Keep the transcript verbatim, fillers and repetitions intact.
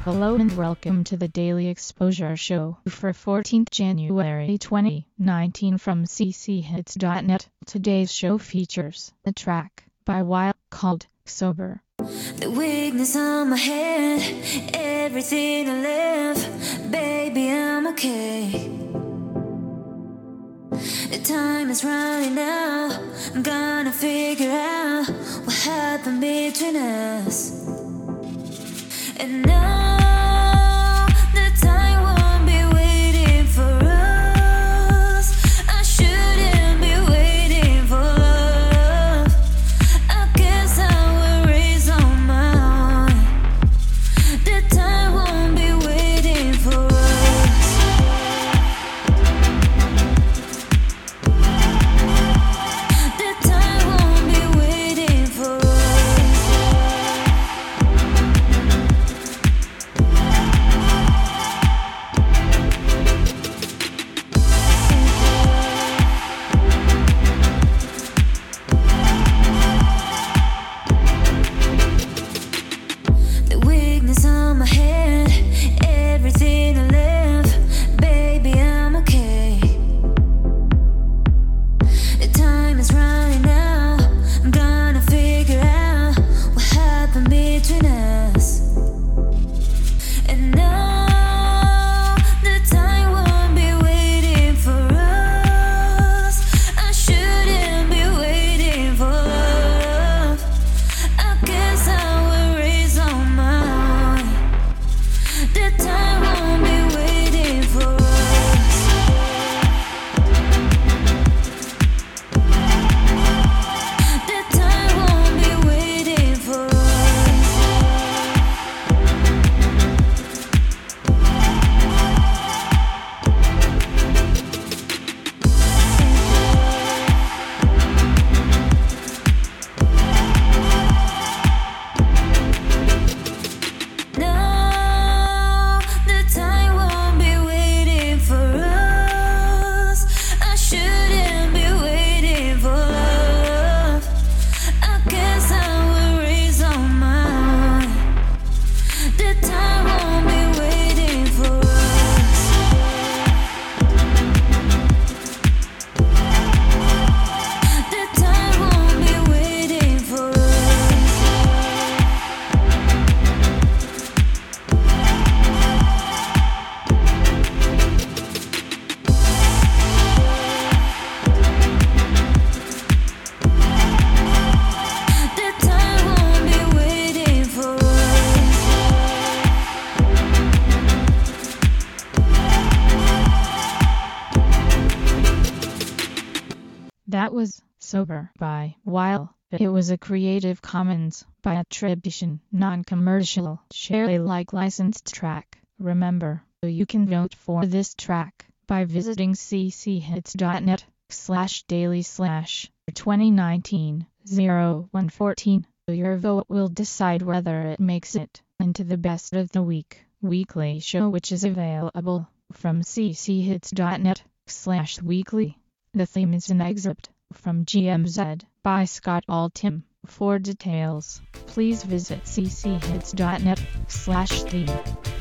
Hello and welcome to the Daily Exposure Show for fourteenth January twenty nineteen from c c hits dot net. Today's show features a track by Wild called Sober. The weakness on my head, everything I live, baby I'm okay. The time is running out, I'm gonna figure out what happened between us. And now the time won't be waiting for us. I shouldn't be waiting for love. I guess I will raise on my own. The time won't be waiting for us. The time won't be waiting for us. The weakness on my head, everything I live, baby I'm okay. The time is running out, I'm gonna figure out what happened between us. And now the time won't be waiting for us. I shouldn't be waiting for love. I guess I will raise on my own. The time won't be waiting for us. The time won't be waiting for us. No, the time won't be waiting for us. I shouldn't be waiting for love. I guess I will raise on my own. The time won't be waiting for us. The time won't be waiting for us. The time won't be waiting for us. That was Sober by Wild. It was a Creative Commons by attribution, non-commercial, share Alike licensed track. Remember, you can vote for this track by visiting c c hits dot net slash daily slash twenty nineteen oh one fourteen. Your vote will decide whether it makes it into the best of the week weekly show, which is available from c c hits dot net slash weekly. The theme is an excerpt from G M Z by Scott Altham. For details, please visit c c hits dot net slash theme.